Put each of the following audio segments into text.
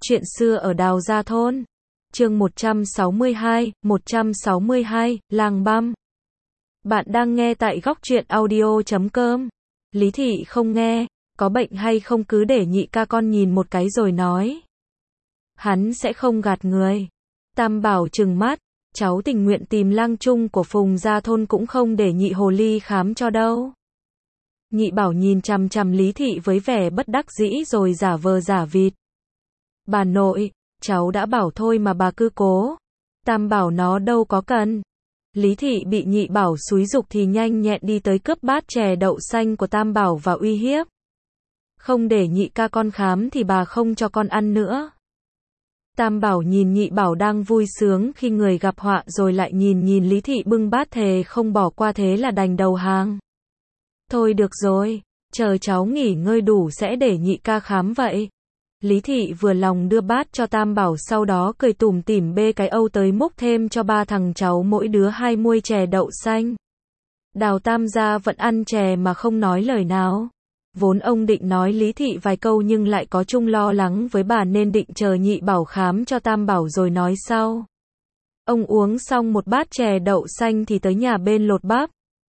Chuyện xưa ở Đào Gia Thôn. Chương 162, Làng Băm. Bạn đang nghe tại góc truyện audio.com. Lý Thị không nghe, có bệnh hay không cứ để nhị ca con nhìn một cái rồi nói. Hắn sẽ không gạt người. Tam Bảo trừng mắt, cháu tình nguyện tìm lang chung của Phùng Gia Thôn cũng không để nhị hồ ly khám cho đâu. Nhị Bảo nhìn chằm chằm Lý Thị với vẻ bất đắc dĩ rồi giả vờ giả vịt. Bà nội, cháu đã bảo thôi mà bà cứ cố. Tam Bảo nó đâu có cần. Lý Thị bị Nhị Bảo xúi giục thì nhanh nhẹn đi tới cướp bát chè đậu xanh của Tam Bảo và uy hiếp. Không để nhị ca con khám thì bà không cho con ăn nữa. Tam Bảo nhìn Nhị Bảo đang vui sướng khi người gặp họa rồi lại nhìn Lý Thị bưng bát thề không bỏ qua thế là đành đầu hàng. Thôi được rồi, chờ cháu nghỉ ngơi đủ sẽ để nhị ca khám vậy. Lý Thị vừa lòng đưa bát cho Tam Bảo sau đó cười tủm tỉm bê cái âu tới múc thêm cho ba thằng cháu mỗi đứa 2 muôi chè đậu xanh. Đào Tam gia vẫn ăn chè mà không nói lời nào. Vốn ông định nói Lý Thị vài câu nhưng lại có chung lo lắng với bà nên định chờ Nhị Bảo khám cho Tam Bảo rồi nói sau. Ông uống xong một bát chè đậu xanh thì tới nhà bên lột bắp.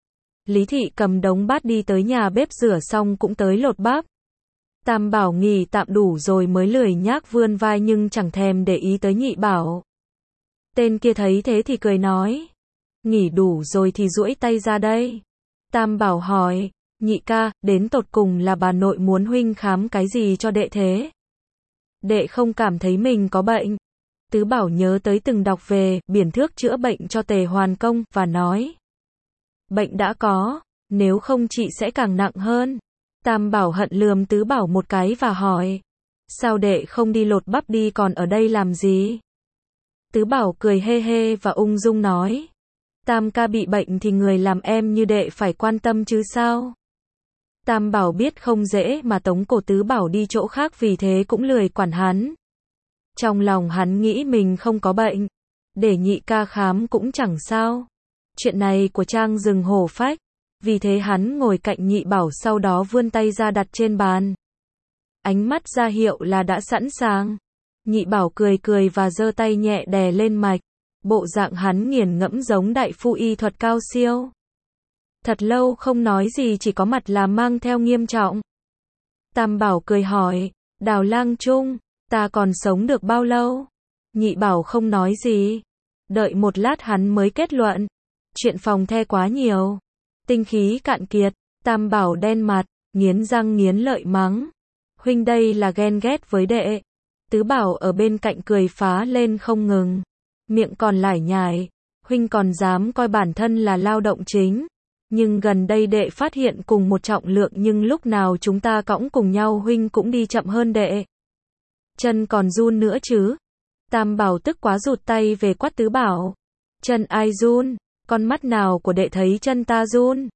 Lý Thị cầm đống bát đi tới nhà bếp rửa xong cũng tới lột bắp. Tam Bảo nghỉ tạm đủ rồi mới lười nhác vươn vai nhưng chẳng thèm để ý tới Nhị Bảo. Tên kia thấy thế thì cười nói. Nghỉ đủ rồi thì duỗi tay ra đây. Tam Bảo hỏi, nhị ca, đến tột cùng là bà nội muốn huynh khám cái gì cho đệ thế? Đệ không cảm thấy mình có bệnh. Tứ Bảo nhớ tới từng đọc về biển thước chữa bệnh cho Tề Hoàn Công và nói. Bệnh đã có, nếu không trị sẽ càng nặng hơn. Tam Bảo hận lườm Tứ Bảo một cái và hỏi. Sao đệ không đi lột bắp đi còn ở đây làm gì? Tứ Bảo cười hê hê và ung dung nói. Tam ca bị bệnh thì người làm em như đệ phải quan tâm chứ sao? Tam Bảo biết không dễ mà tống cổ Tứ Bảo đi chỗ khác vì thế cũng lười quản hắn. Trong lòng hắn nghĩ mình không có bệnh. Để nhị ca khám cũng chẳng sao. Chuyện này của Trang rừng hổ phách. Vì thế hắn ngồi cạnh Nhị Bảo sau đó vươn tay ra đặt trên bàn. Ánh mắt ra hiệu là đã sẵn sàng. Nhị Bảo cười và giơ tay nhẹ đè lên mạch. Bộ dạng hắn nghiền ngẫm giống đại phu y thuật cao siêu. Thật lâu không nói gì chỉ có mặt là mang theo nghiêm trọng. Tam Bảo cười hỏi, Đào lang chung, ta còn sống được bao lâu? Nhị Bảo không nói gì. Đợi một lát hắn mới kết luận. Chuyện phòng the quá nhiều. Tinh khí cạn kiệt. Tam Bảo đen mặt, nghiến răng nghiến lợi mắng. Huynh đây là ghen ghét với đệ. Tứ Bảo ở bên cạnh cười phá lên không ngừng. Miệng còn lải nhải. Huynh còn dám coi bản thân là lao động chính. Nhưng gần đây đệ phát hiện cùng một trọng lượng nhưng lúc nào chúng ta cõng cùng nhau huynh cũng đi chậm hơn đệ. Chân còn run nữa chứ. Tam Bảo tức quá rụt tay về quát Tứ Bảo. Chân ai run? Con mắt nào của đệ thấy chân ta run?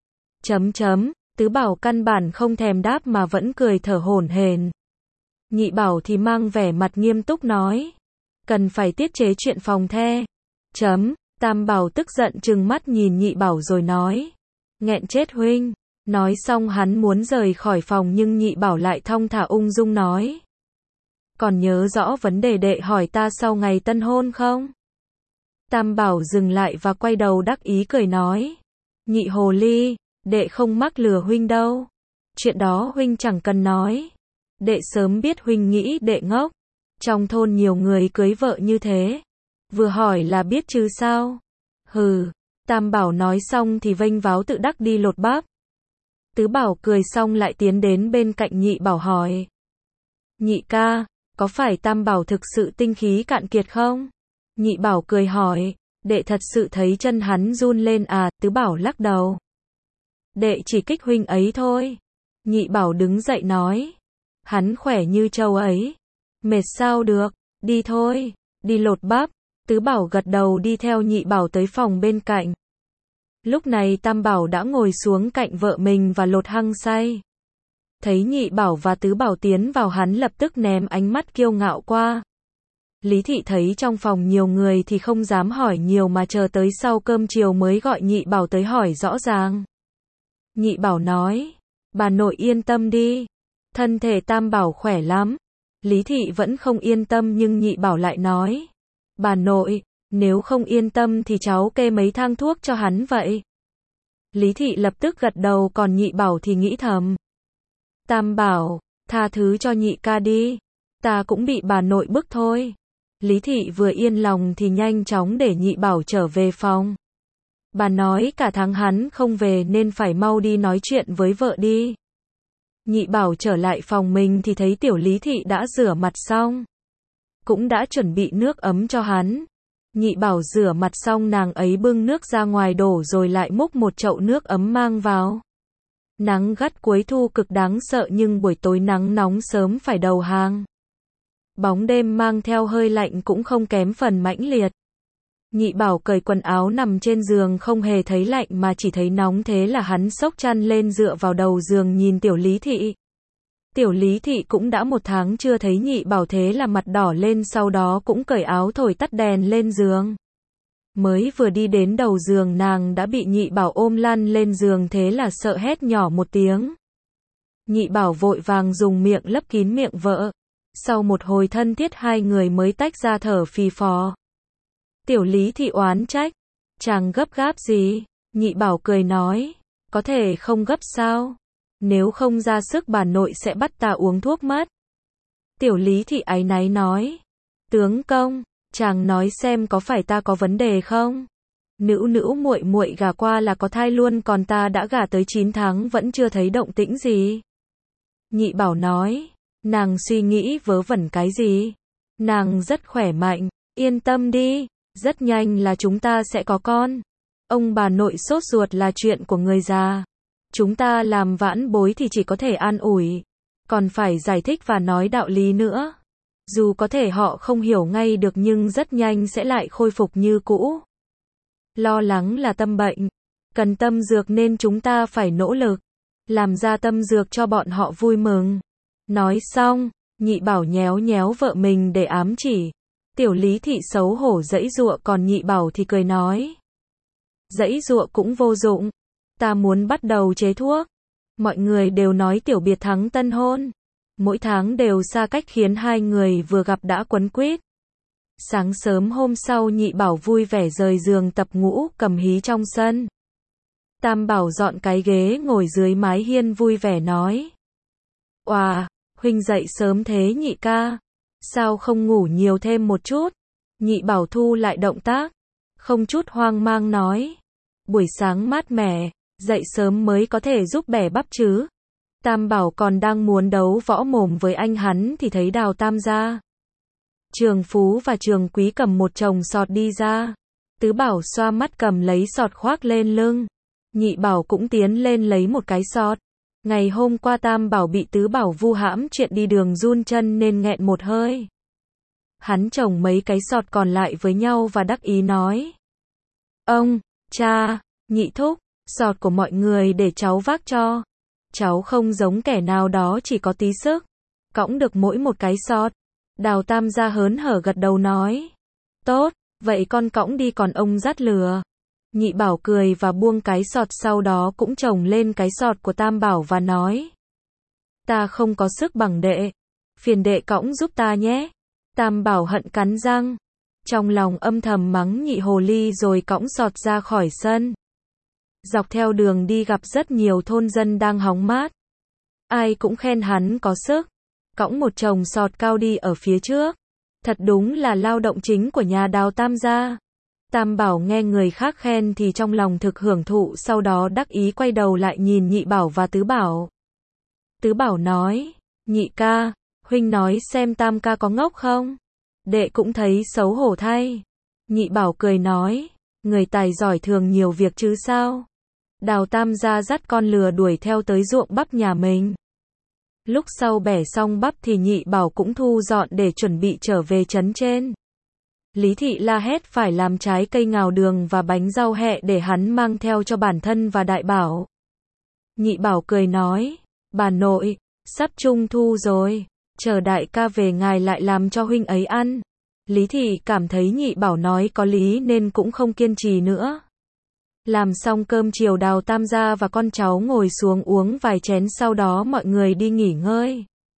Tứ Bảo căn bản không thèm đáp mà vẫn cười thở hổn hển. Nhị Bảo thì mang vẻ mặt nghiêm túc nói. Cần phải tiết chế chuyện phòng the. Tam Bảo tức giận trừng mắt nhìn Nhị Bảo rồi nói. Nghẹn chết huynh. Nói xong hắn muốn rời khỏi phòng nhưng Nhị Bảo lại thong thả ung dung nói. Còn nhớ rõ vấn đề đệ hỏi ta sau ngày tân hôn không? Tam Bảo dừng lại và quay đầu đắc ý cười nói. Nhị hồ ly, đệ không mắc lừa huynh đâu. Chuyện đó huynh chẳng cần nói. Đệ sớm biết huynh nghĩ đệ ngốc. Trong thôn nhiều người cưới vợ như thế. Vừa hỏi là biết chứ sao. Hừ. Tam Bảo nói xong thì vênh váo tự đắc đi lột bắp. Tứ Bảo cười xong lại tiến đến bên cạnh Nhị Bảo hỏi. Nhị ca, có phải Tam Bảo thực sự tinh khí cạn kiệt không? Nhị Bảo cười hỏi, đệ thật sự thấy chân hắn run lên à? Tứ Bảo lắc đầu. Đệ chỉ kích huynh ấy thôi. Nhị Bảo đứng dậy nói. Hắn khỏe như trâu ấy. Mệt sao được, đi thôi, đi lột bắp. Tứ Bảo gật đầu đi theo Nhị Bảo tới phòng bên cạnh. Lúc này Tam Bảo đã ngồi xuống cạnh vợ mình và lột hăng say. Thấy Nhị Bảo và Tứ Bảo tiến vào hắn lập tức ném ánh mắt kiêu ngạo qua. Lý Thị thấy trong phòng nhiều người thì không dám hỏi nhiều mà chờ tới sau cơm chiều mới gọi Nhị Bảo tới hỏi rõ ràng. Nhị Bảo nói, bà nội yên tâm đi, thân thể Tam Bảo khỏe lắm. Lý Thị vẫn không yên tâm nhưng Nhị Bảo lại nói. Bà nội, nếu không yên tâm thì cháu kê mấy thang thuốc cho hắn vậy. Lý Thị lập tức gật đầu còn Nhị Bảo thì nghĩ thầm. Tam Bảo, tha thứ cho nhị ca đi. Ta cũng bị bà nội bức thôi. Lý Thị vừa yên lòng thì nhanh chóng để Nhị Bảo trở về phòng. Bà nói cả tháng hắn không về nên phải mau đi nói chuyện với vợ đi. Nhị Bảo trở lại phòng mình thì thấy tiểu Lý Thị đã rửa mặt xong. Cũng đã chuẩn bị nước ấm cho hắn. Nhị Bảo rửa mặt xong nàng ấy bưng nước ra ngoài đổ rồi lại múc một chậu nước ấm mang vào. Nắng gắt cuối thu cực đáng sợ nhưng buổi tối nắng nóng sớm phải đầu hàng. Bóng đêm mang theo hơi lạnh cũng không kém phần mãnh liệt. Nhị Bảo cởi quần áo nằm trên giường không hề thấy lạnh mà chỉ thấy nóng thế là hắn xốc chăn lên dựa vào đầu giường nhìn tiểu Lý Thị. Tiểu Lý Thị cũng đã 1 tháng chưa thấy Nhị Bảo thế là mặt đỏ lên sau đó cũng cởi áo thổi tắt đèn lên giường. Mới vừa đi đến đầu giường nàng đã bị Nhị Bảo ôm lăn lên giường thế là sợ hét nhỏ một tiếng. Nhị Bảo vội vàng dùng miệng lấp kín miệng vợ. Sau một hồi thân thiết hai người mới tách ra thở phì phò. Tiểu Lý Thị oán trách. Chàng gấp gáp gì? Nhị Bảo cười nói. Có thể không gấp sao? Nếu không ra sức bà nội sẽ bắt ta uống thuốc mất. Tiểu Lý Thị áy náy nói. Tướng công, chàng nói xem có phải ta có vấn đề không? Nữ muội muội gả qua là có thai luôn còn ta đã gả tới 9 tháng vẫn chưa thấy động tĩnh gì. Nhị Bảo nói. Nàng suy nghĩ vớ vẩn cái gì? Nàng rất khỏe mạnh, yên tâm đi, rất nhanh là chúng ta sẽ có con. Ông bà nội sốt ruột là chuyện của người già. Chúng ta làm vãn bối thì chỉ có thể an ủi, còn phải giải thích và nói đạo lý nữa. Dù có thể họ không hiểu ngay được nhưng rất nhanh sẽ lại khôi phục như cũ. Lo lắng là tâm bệnh, cần tâm dược nên chúng ta phải nỗ lực, làm ra tâm dược cho bọn họ vui mừng. Nói xong, Nhị Bảo nhéo nhéo vợ mình để ám chỉ. Tiểu Lý Thị xấu hổ giãy giụa còn Nhị Bảo thì cười nói. Giãy giụa cũng vô dụng. Ta muốn bắt đầu chế thuốc. Mọi người đều nói tiểu biệt thắng tân hôn. Mỗi tháng đều xa cách khiến hai người vừa gặp đã quấn quýt. Sáng sớm hôm sau Nhị Bảo vui vẻ rời giường tập ngũ cầm hí trong sân. Tam Bảo dọn cái ghế ngồi dưới mái hiên vui vẻ nói. Oà, huynh dậy sớm thế nhị ca. Sao không ngủ nhiều thêm một chút? Nhị Bảo thu lại động tác. Không chút hoang mang nói. Buổi sáng mát mẻ, dậy sớm mới có thể giúp bẻ bắp chứ. Tam Bảo còn đang muốn đấu võ mồm với anh hắn thì thấy Đào Tam gia. Trường Phú và Trường Quý cầm một chồng sọt đi ra. Tứ Bảo xoa mắt cầm lấy sọt khoác lên lưng. Nhị Bảo cũng tiến lên lấy một cái sọt. Ngày hôm qua Tam Bảo bị Tứ Bảo vu hãm chuyện đi đường run chân nên nghẹn một hơi. Hắn chồng mấy cái sọt còn lại với nhau và đắc ý nói. Ông, cha, nhị thúc, sọt của mọi người để cháu vác cho. Cháu không giống kẻ nào đó chỉ có tí sức. Cõng được mỗi một cái sọt. Đào Tam gia hớn hở gật đầu nói. Tốt, vậy con cõng đi còn ông dắt lừa. Nhị Bảo cười và buông cái sọt sau đó cũng chồng lên cái sọt của Tam Bảo và nói. Ta không có sức bằng đệ. Phiền đệ cõng giúp ta nhé. Tam Bảo hận cắn răng. Trong lòng âm thầm mắng nhị hồ ly rồi cõng sọt ra khỏi sân. Dọc theo đường đi gặp rất nhiều thôn dân đang hóng mát. Ai cũng khen hắn có sức. Cõng một chồng sọt cao đi ở phía trước. Thật đúng là lao động chính của nhà Đào Tam gia. Tam Bảo nghe người khác khen thì trong lòng thực hưởng thụ sau đó đắc ý quay đầu lại nhìn Nhị Bảo và Tứ Bảo. Tứ Bảo nói, nhị ca, huynh nói xem Tam ca có ngốc không? Đệ cũng thấy xấu hổ thay. Nhị Bảo cười nói, người tài giỏi thường nhiều việc chứ sao? Đào Tam gia dắt con lừa đuổi theo tới ruộng bắp nhà mình. Lúc sau bẻ xong bắp thì Nhị Bảo cũng thu dọn để chuẩn bị trở về trấn trên. Lý Thị la hét phải làm trái cây ngào đường và bánh rau hẹ để hắn mang theo cho bản thân và Đại Bảo. Nhị Bảo cười nói, bà nội, sắp trung thu rồi, chờ đại ca về ngài lại làm cho huynh ấy ăn. Lý Thị cảm thấy Nhị Bảo nói có lý nên cũng không kiên trì nữa. Làm xong cơm chiều Đào Tam gia và con cháu ngồi xuống uống vài chén sau đó mọi người đi nghỉ ngơi.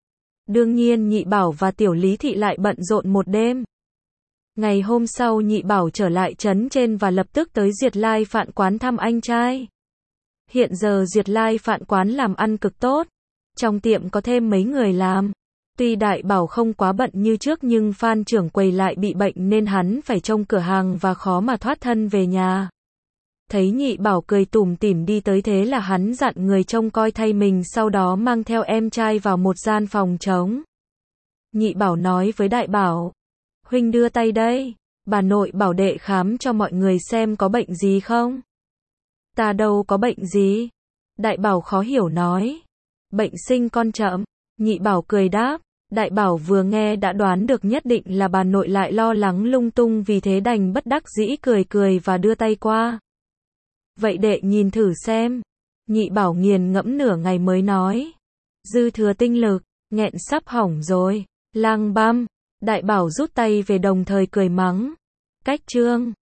Đương nhiên Nhị Bảo và Tiểu Lý Thị lại bận rộn một đêm. Ngày hôm sau Nhị Bảo trở lại trấn trên và lập tức tới Duyệt Lai Phạn quán thăm anh trai. Hiện giờ Duyệt Lai Phạn quán làm ăn cực tốt. Trong tiệm có thêm mấy người làm. Tuy Đại Bảo không quá bận như trước nhưng Phan trưởng quầy lại bị bệnh nên hắn phải trông cửa hàng và khó mà thoát thân về nhà. Thấy Nhị Bảo cười tủm tỉm đi tới thế là hắn dặn người trông coi thay mình, sau đó mang theo em trai vào một gian phòng trống. Nhị Bảo nói với Đại Bảo, huynh đưa tay đây, bà nội bảo đệ khám cho mọi người xem có bệnh gì không. Ta đâu có bệnh gì. Đại Bảo khó hiểu nói, bệnh sinh con chậm. Nhị Bảo cười đáp. Đại Bảo vừa nghe đã đoán được nhất định là bà nội lại lo lắng lung tung, vì thế đành bất đắc dĩ cười cười và đưa tay qua. Vậy đệ nhìn thử xem. Nhị Bảo nghiền ngẫm nửa ngày mới nói, dư thừa tinh lực, nghẹn sắp hỏng rồi. Lang băm. Đại Bảo rút tay về đồng thời cười mắng, cách trương.